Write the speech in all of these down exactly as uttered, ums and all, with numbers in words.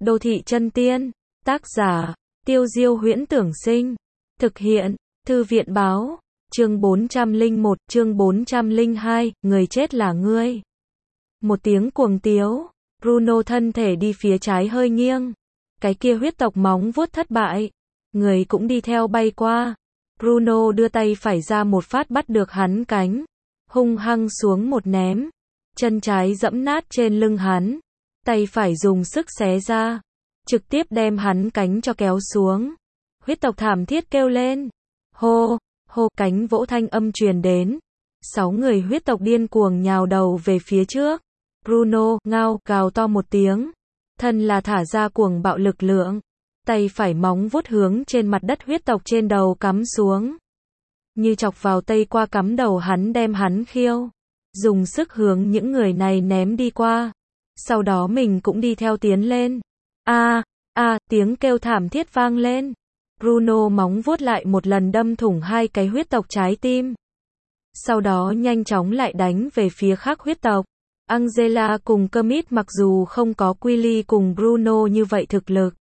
Đô thị chân tiên. Tác giả, Tiêu Diêu Huyễn Tưởng Sinh. Thực hiện, Thư viện Báo. Chương bốn trăm lẻ một, chương bốn trăm lẻ hai, người chết là ngươi. Một tiếng cuồng tiếu, Bruno thân thể đi phía trái hơi nghiêng. Cái kia huyết tộc móng vuốt thất bại. Người cũng đi theo bay qua. Bruno đưa tay phải ra một phát bắt được hắn cánh. Hung hăng xuống một ném. Chân trái dẫm nát trên lưng hắn. Tay phải dùng sức xé ra. Trực tiếp đem hắn cánh cho kéo xuống. Huyết tộc thảm thiết kêu lên. Hô, hô, cánh vỗ thanh âm truyền đến. Sáu người huyết tộc điên cuồng nhào đầu về phía trước. Bruno, ngao, gào to một tiếng. Thân là thả ra cuồng bạo lực lượng. Tay phải móng vuốt hướng trên mặt đất huyết tộc trên đầu cắm xuống. Như chọc vào tay qua cắm đầu hắn đem hắn khiêu. Dùng sức hướng những người này ném đi qua. Sau đó mình cũng đi theo tiến lên. A, a, tiếng kêu thảm thiết vang lên. Bruno móng vuốt lại một lần đâm thủng hai cái huyết tộc trái tim. Sau đó nhanh chóng lại đánh về phía khác huyết tộc. Angela cùng Kermit mặc dù không có Willy cùng Bruno như vậy thực lực.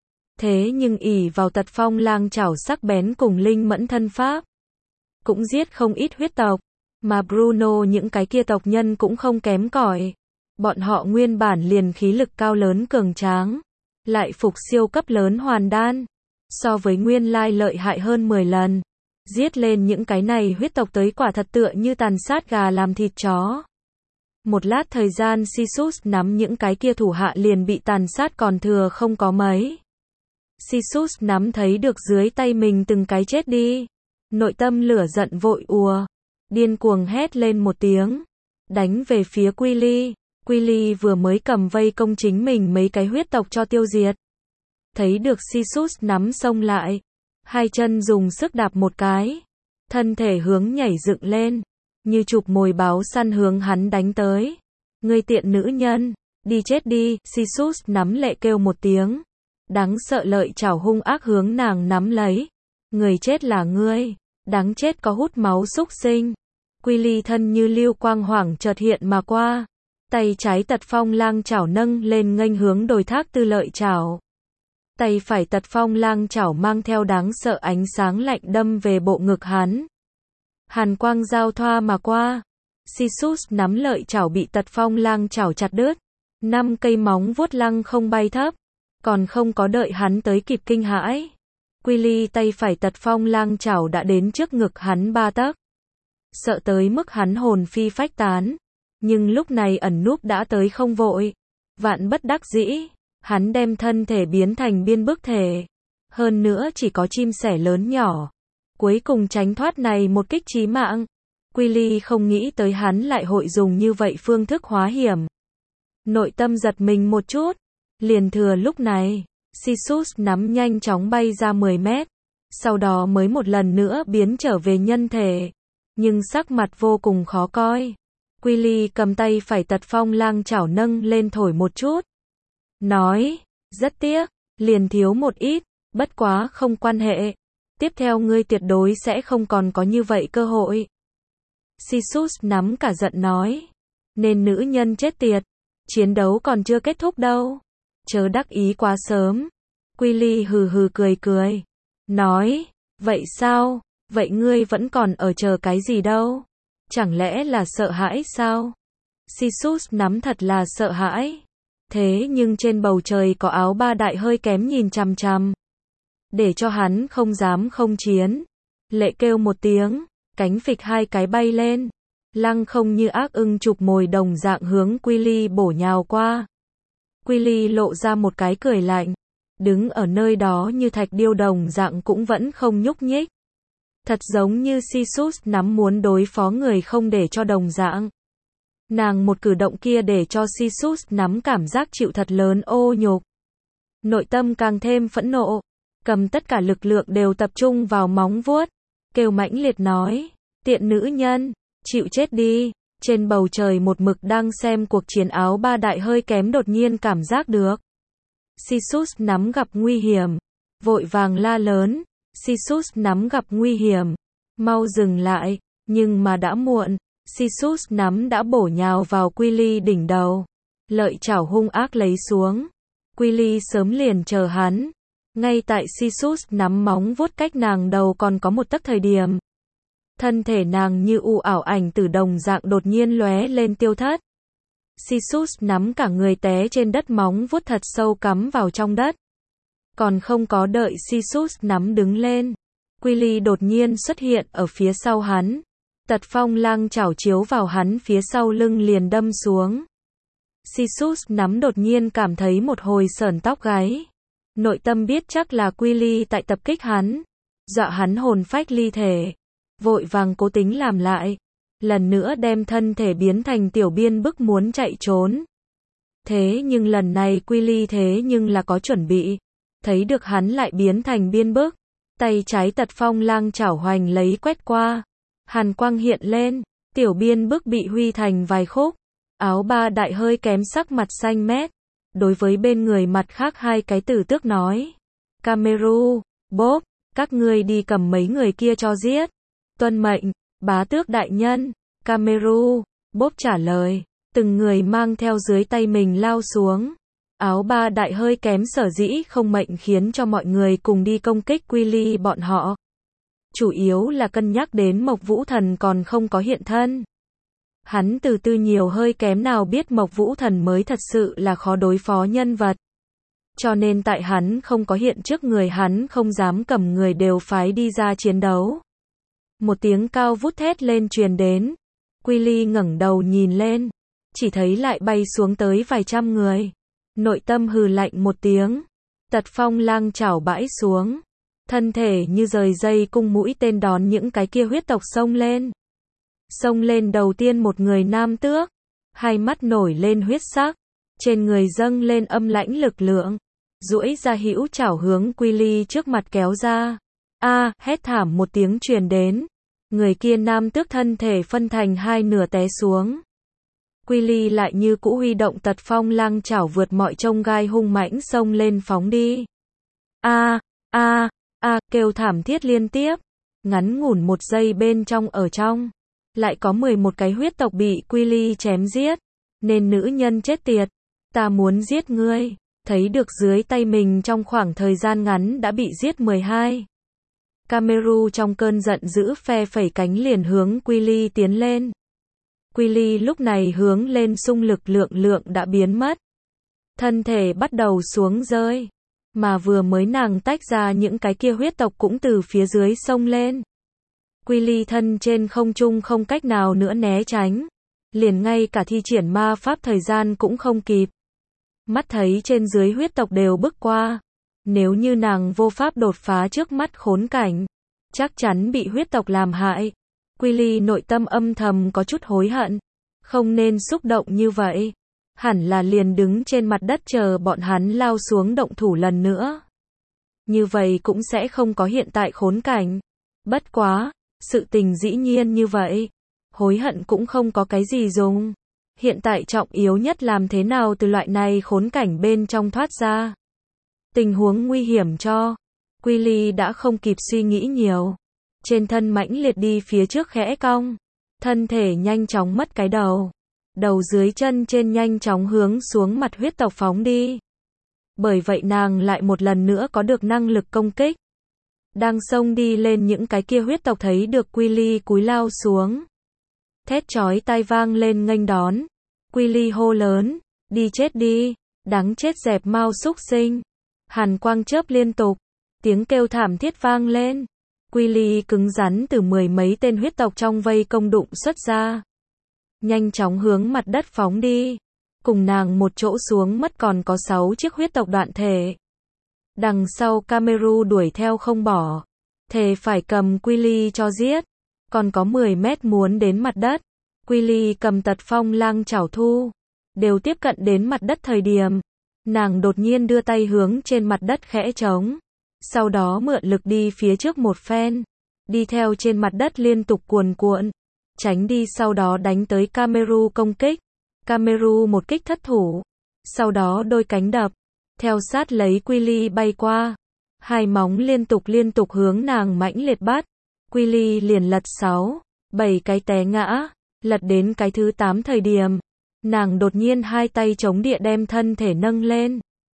Thế nhưng ỷ vào tật phong lang chảo sắc bén cùng linh mẫn thân pháp. Cũng giết không ít huyết tộc. Mà Bruno những cái kia tộc nhân cũng không kém cỏi. Bọn họ nguyên bản liền khí lực cao lớn cường tráng. Lại phục siêu cấp lớn hoàn đan. So với nguyên lai lợi hại hơn mười lần. Giết lên những cái này huyết tộc tới quả thật tựa như tàn sát gà làm thịt chó. Một lát thời gian Sisus nắm những cái kia thủ hạ liền bị tàn sát còn thừa không có mấy. Sisus nắm thấy được dưới tay mình từng cái chết đi. Nội tâm lửa giận vội ùa. Điên cuồng hét lên một tiếng. Đánh về phía Willy. Willy vừa mới cầm vây công chính mình mấy cái huyết tộc cho tiêu diệt. Thấy được Sisus nắm xông lại. Hai chân dùng sức đạp một cái. Thân thể hướng nhảy dựng lên. Như chụp mồi báo săn hướng hắn đánh tới. Ngươi tiện nữ nhân. Đi chết đi. Sisus nắm lệ kêu một tiếng. Đáng sợ lợi chảo hung ác hướng nàng nắm lấy. Người chết là ngươi. Đáng chết có hút máu xúc sinh. Willy thân như lưu quang hoảng chợt hiện mà qua. Tay trái tật phong lang chảo nâng lên nghênh hướng đồi thác tư lợi chảo. Tay phải tật phong lang chảo mang theo đáng sợ ánh sáng lạnh đâm về bộ ngực hắn. Hàn quang giao thoa mà qua. Sisus nắm lợi chảo bị tật phong lang chảo chặt đứt. Năm cây móng vuốt lăng không bay thấp. Còn không có đợi hắn tới kịp kinh hãi. Willy tay phải tật phong lang chảo đã đến trước ngực hắn ba tấc. Sợ tới mức hắn hồn phi phách tán. Nhưng lúc này ẩn núp đã tới không vội. Vạn bất đắc dĩ. Hắn đem thân thể biến thành biên bức thể. Hơn nữa chỉ có chim sẻ lớn nhỏ. Cuối cùng tránh thoát này một kích chí mạng. Willy không nghĩ tới hắn lại hội dùng như vậy phương thức hóa hiểm. Nội tâm giật mình một chút. Liền thừa lúc này. Sisus nắm nhanh chóng bay ra mười mét. Sau đó mới một lần nữa biến trở về nhân thể. Nhưng sắc mặt vô cùng khó coi. Willy cầm tay phải tật phong lang chảo nâng lên thổi một chút. Nói, rất tiếc, liền thiếu một ít, bất quá không quan hệ. Tiếp theo ngươi tuyệt đối sẽ không còn có như vậy cơ hội. Sisus nắm cả giận nói. Nên nữ nhân chết tiệt. Chiến đấu còn chưa kết thúc đâu. Chớ đắc ý quá sớm. Willy hừ hừ cười cười. Nói, vậy sao, vậy ngươi vẫn còn ở chờ cái gì đâu? Chẳng lẽ là sợ hãi sao? Sisus nắm thật là sợ hãi. Thế nhưng trên bầu trời có áo ba đại hơi kém nhìn chằm chằm. Để cho hắn không dám không chiến. Lệ kêu một tiếng, cánh phịch hai cái bay lên. Lăng không như ác ưng chụp mồi đồng dạng hướng Willy bổ nhào qua. Willy lộ ra một cái cười lạnh. Đứng ở nơi đó như thạch điêu đồng dạng cũng vẫn không nhúc nhích. Thật giống như Sisus nắm muốn đối phó người không để cho đồng dạng. Nàng một cử động kia để cho Sisus nắm cảm giác chịu thật lớn ô nhục. Nội tâm càng thêm phẫn nộ. Cầm tất cả lực lượng đều tập trung vào móng vuốt. Kêu mãnh liệt nói. Tiện nữ nhân. Chịu chết đi. Trên bầu trời một mực đang xem cuộc chiến áo ba đại hơi kém đột nhiên cảm giác được. Sisus nắm gặp nguy hiểm. Vội vàng la lớn. Sisus nắm gặp nguy hiểm. Mau dừng lại. Nhưng mà đã muộn. Sisus nắm đã bổ nhào vào Willy đỉnh đầu. Lợi chảo hung ác lấy xuống. Quy sớm liền chờ hắn. Ngay tại Sisus nắm móng vuốt cách nàng đầu còn có một tấc thời điểm. Thân thể nàng như u ảo ảnh từ đồng dạng đột nhiên lóe lên tiêu thất. Sisus nắm cả người té trên đất, móng vuốt thật sâu cắm vào trong đất. Còn không có đợi Sisus nắm đứng lên, Quy đột nhiên xuất hiện ở phía sau hắn. Tật phong lang chảo chiếu vào hắn phía sau lưng liền đâm xuống. Sisus nắm đột nhiên cảm thấy một hồi sởn tóc gáy. Nội tâm biết chắc là Quy tại tập kích hắn, dọa hắn hồn phách ly thể. Vội vàng cố tính làm lại, lần nữa đem thân thể biến thành tiểu biên bức muốn chạy trốn. Thế nhưng lần này Quy thế nhưng là có chuẩn bị, thấy được hắn lại biến thành biên bức, tay trái tật phong lang chảo hoành lấy quét qua, hàn quang hiện lên, tiểu biên bức bị huy thành vài khúc. Áo ba đại hơi kém sắc mặt xanh mét, đối với bên người mặt khác hai cái tử tước nói: Cameru, Bob, các ngươi đi cầm mấy người kia cho giết. Tuân mệnh, bá tước đại nhân. Cameru, Bob trả lời, từng người mang theo dưới tay mình lao xuống. Áo ba đại hơi kém sở dĩ không mệnh khiến cho mọi người cùng đi công kích Quy bọn họ. Chủ yếu là cân nhắc đến Mộc Vũ Thần còn không có hiện thân. Hắn từ tư nhiều hơi kém nào biết Mộc Vũ Thần mới thật sự là khó đối phó nhân vật. Cho nên tại hắn không có hiện trước người, hắn không dám cầm người đều phái đi ra chiến đấu. Một tiếng cao vút thét lên truyền đến. Quy ngẩng đầu nhìn lên, chỉ thấy lại bay xuống tới vài trăm người. Nội tâm hừ lạnh một tiếng, tật phong lang chảo bãi xuống, thân thể như rời dây cung mũi tên đón những cái kia huyết tộc xông lên. Xông lên đầu tiên một người nam tước, hai mắt nổi lên huyết sắc, trên người dâng lên âm lãnh lực lượng, duỗi ra hữu chảo hướng Quy trước mặt kéo ra. A, hét thảm một tiếng truyền đến, người kia nam tước thân thể phân thành hai nửa té xuống. Quy lại như cũ huy động tật phong lang chảo vượt mọi chông gai hung mãnh xông lên phóng đi. A, a, a, kêu thảm thiết liên tiếp, ngắn ngủn một giây bên trong ở trong, lại có mười một cái huyết tộc bị Quy chém giết. Nên nữ nhân chết tiệt, ta muốn giết ngươi. Thấy được dưới tay mình trong khoảng thời gian ngắn đã bị giết mười hai. Cameru trong cơn giận dữ phe phẩy cánh liền hướng Quy tiến lên. Quy lúc này hướng lên xung lực lượng lượng đã biến mất. Thân thể bắt đầu xuống rơi. Mà vừa mới nàng tách ra những cái kia huyết tộc cũng từ phía dưới xông lên. Quy thân trên không trung không cách nào nữa né tránh. Liền ngay cả thi triển ma pháp thời gian cũng không kịp. Mắt thấy trên dưới huyết tộc đều bước qua. Nếu như nàng vô pháp đột phá trước mắt khốn cảnh, chắc chắn bị huyết tộc làm hại. Quy nội tâm âm thầm có chút hối hận, không nên xúc động như vậy, hẳn là liền đứng trên mặt đất chờ bọn hắn lao xuống động thủ lần nữa. Như vậy cũng sẽ không có hiện tại khốn cảnh. Bất quá, sự tình dĩ nhiên như vậy, hối hận cũng không có cái gì dùng. Hiện tại trọng yếu nhất làm thế nào từ loại này khốn cảnh bên trong thoát ra. Tình huống nguy hiểm cho Quy đã không kịp suy nghĩ nhiều. Trên thân mãnh liệt đi phía trước khẽ cong, thân thể nhanh chóng mất cái đầu, đầu dưới chân trên nhanh chóng hướng xuống mặt huyết tộc phóng đi. Bởi vậy nàng lại một lần nữa có được năng lực công kích. Đang xông đi lên những cái kia huyết tộc thấy được Quy cúi lao xuống, thét chói tai vang lên nghênh đón. Quy hô lớn, đi chết đi, đáng chết dẹp mau xúc sinh. Hàn quang chớp liên tục, tiếng kêu thảm thiết vang lên. Quy cứng rắn từ mười mấy tên huyết tộc trong vây công đụng xuất ra, nhanh chóng hướng mặt đất phóng đi. Cùng nàng một chỗ xuống mất còn có sáu chiếc huyết tộc đoạn thể. Đằng sau Cameru đuổi theo không bỏ, thề phải cầm Quy cho giết. Còn có mười mét muốn đến mặt đất. Quy cầm tật phong lang chảo thu, đều tiếp cận đến mặt đất thời điểm, nàng đột nhiên đưa tay hướng trên mặt đất khẽ trống. Sau đó mượn lực đi phía trước một phen, đi theo trên mặt đất liên tục cuồn cuộn, tránh đi sau đó đánh tới Cameru công kích. Cameru một kích thất thủ, sau đó đôi cánh đập, theo sát lấy Quy bay qua, hai móng liên tục liên tục hướng nàng mãnh liệt bắt. Quy liền lật sáu, bảy cái té ngã, lật đến cái thứ tám thời điểm, nàng đột nhiên hai tay chống địa đem thân thể nâng lên.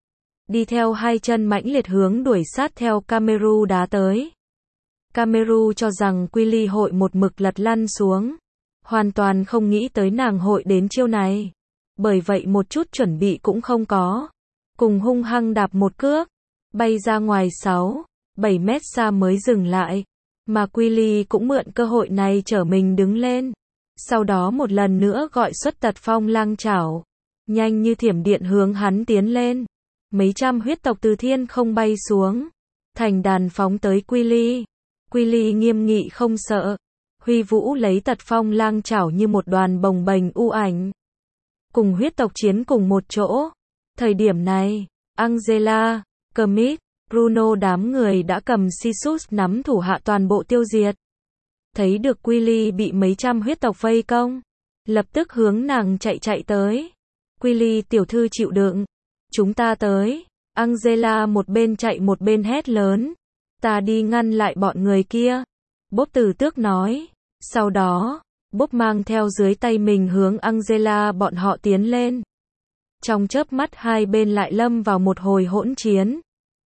đi theo hai chân mãnh liệt hướng đuổi sát theo Cameru đá tới. Cameru cho rằng Quy hội một mực lật lăn xuống, hoàn toàn không nghĩ tới nàng hội đến chiêu này. Bởi vậy một chút chuẩn bị cũng không có, cùng hung hăng đạp một cước, bay ra ngoài sáu, bảy mét xa mới dừng lại, mà Quy cũng mượn cơ hội này trở mình đứng lên. Sau đó một lần nữa gọi xuất tật phong lang chảo, nhanh như thiểm điện hướng hắn tiến lên. Mấy trăm huyết tộc từ thiên không bay xuống, thành đàn phóng tới Quy. Quy nghiêm nghị không sợ, huy vũ lấy tật phong lang chảo như một đoàn bồng bềnh u ảnh, cùng huyết tộc chiến cùng một chỗ. Thời điểm này, Angela, Kermit, Bruno đám người đã cầm Sisus nắm thủ hạ toàn bộ tiêu diệt. Thấy được Quy bị mấy trăm huyết tộc vây công, lập tức hướng nàng chạy chạy tới. Quy tiểu thư chịu đựng, chúng ta tới. Angela một bên chạy một bên hét lớn, ta đi ngăn lại bọn người kia. Bob Tử Tước nói. Sau đó, Bob mang theo dưới tay mình hướng Angela bọn họ tiến lên. Trong chớp mắt hai bên lại lâm vào một hồi hỗn chiến.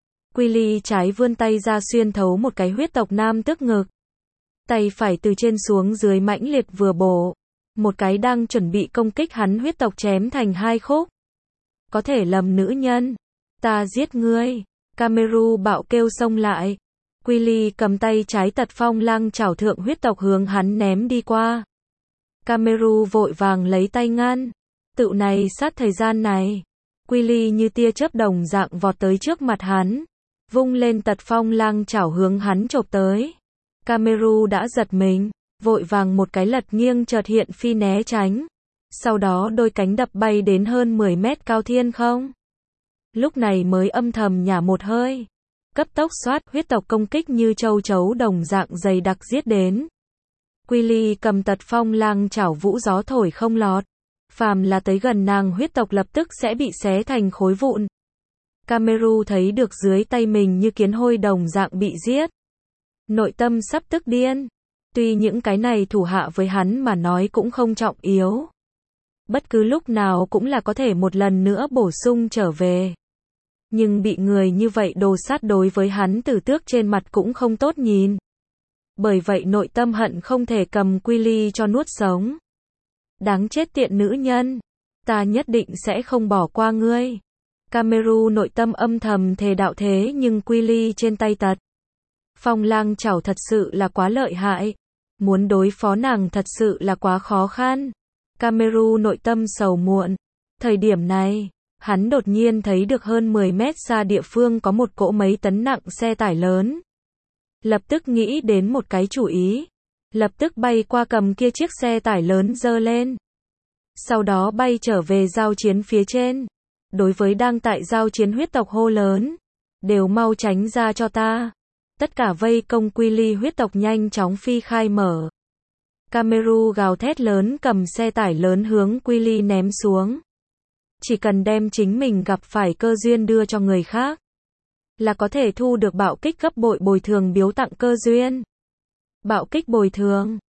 Quy trái vươn tay ra xuyên thấu một cái huyết tộc nam tước ngực. Tay phải từ trên xuống dưới mãnh liệt vừa bổ. Một cái đang chuẩn bị công kích hắn huyết tộc chém thành hai khúc. Có thể lầm nữ nhân. Ta giết ngươi. Cameru bạo kêu xông lại. Quy cầm tay trái tật phong lang chảo thượng huyết tộc hướng hắn ném đi qua. Cameru vội vàng lấy tay ngăn. Tự này sát thời gian này. Quy như tia chớp đồng dạng vọt tới trước mặt hắn. Vung lên tật phong lang chảo hướng hắn chộp tới. Cameru đã giật mình, vội vàng một cái lật nghiêng chợt hiện phi né tránh. Sau đó đôi cánh đập bay đến hơn mười mét cao thiên không. Lúc này mới âm thầm nhả một hơi. Cấp tốc xoát huyết tộc công kích như châu chấu đồng dạng dày đặc giết đến. Quy cầm tật phong lang chảo vũ gió thổi không lọt. Phàm là tới gần nàng huyết tộc lập tức sẽ bị xé thành khối vụn. Cameru thấy được dưới tay mình như kiến hôi đồng dạng bị giết. Nội tâm sắp tức điên. Tuy những cái này thủ hạ với hắn mà nói cũng không trọng yếu. Bất cứ lúc nào cũng là có thể một lần nữa bổ sung trở về. Nhưng bị người như vậy đồ sát đối với hắn Tử Tước trên mặt cũng không tốt nhìn. Bởi vậy nội tâm hận không thể cầm Quy cho nuốt sống. Đáng chết tiện nữ nhân. Ta nhất định sẽ không bỏ qua ngươi. Cameru nội tâm âm thầm thề đạo thế nhưng Quy trên tay tật phong lang chảo thật sự là quá lợi hại. Muốn đối phó nàng thật sự là quá khó khăn. Cameru nội tâm sầu muộn. Thời điểm này, hắn đột nhiên thấy được hơn mười mét xa địa phương có một cỗ mấy tấn nặng xe tải lớn. Lập tức nghĩ đến một cái chủ ý. Lập tức bay qua cầm kia chiếc xe tải lớn dơ lên. Sau đó bay trở về giao chiến phía trên. Đối với đang tại giao chiến huyết tộc hô lớn. Đều mau tránh ra cho ta. Tất cả vây công Quy huyết tộc nhanh chóng phi khai mở. Cameru gào thét lớn cầm xe tải lớn hướng Quy ném xuống. Chỉ cần đem chính mình gặp phải cơ duyên đưa cho người khác. Là có thể thu được bạo kích gấp bội bồi thường biếu tặng cơ duyên. Bạo kích bồi thường.